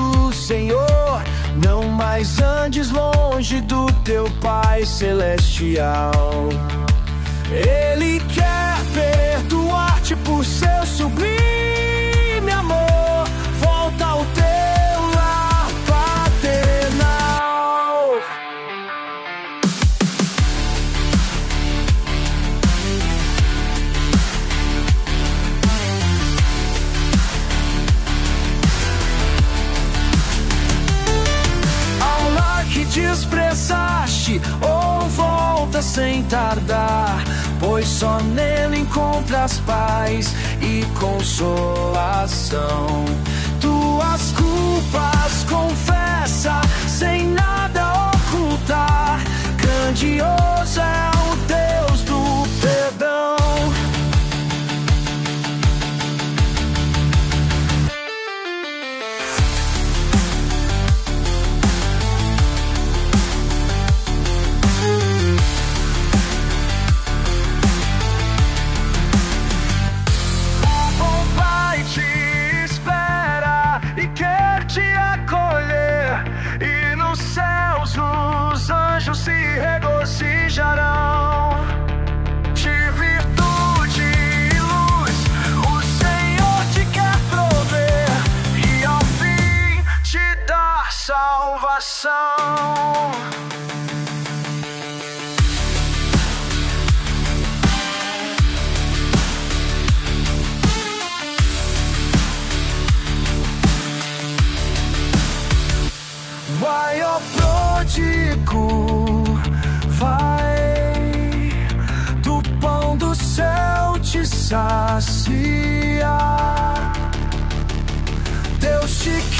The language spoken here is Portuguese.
do Senhor, não mais andes longe do teu Pai Celestial. Ele quer perdoar-te por seu sublime amor. Volta ao teu lar paternal. Ao lar que desprezaste, volta sem tardar, pois só nele encontras paz e consolação. Tuas culpas confessa sem nada ocultar. Grandioso é o Deus do perdão. Se regozijarão de virtude e luz. O Senhor te quer prover e ao fim te dar salvação. Vai, ó pródigo, vai, do pão do céu te sacia. Deus te quer.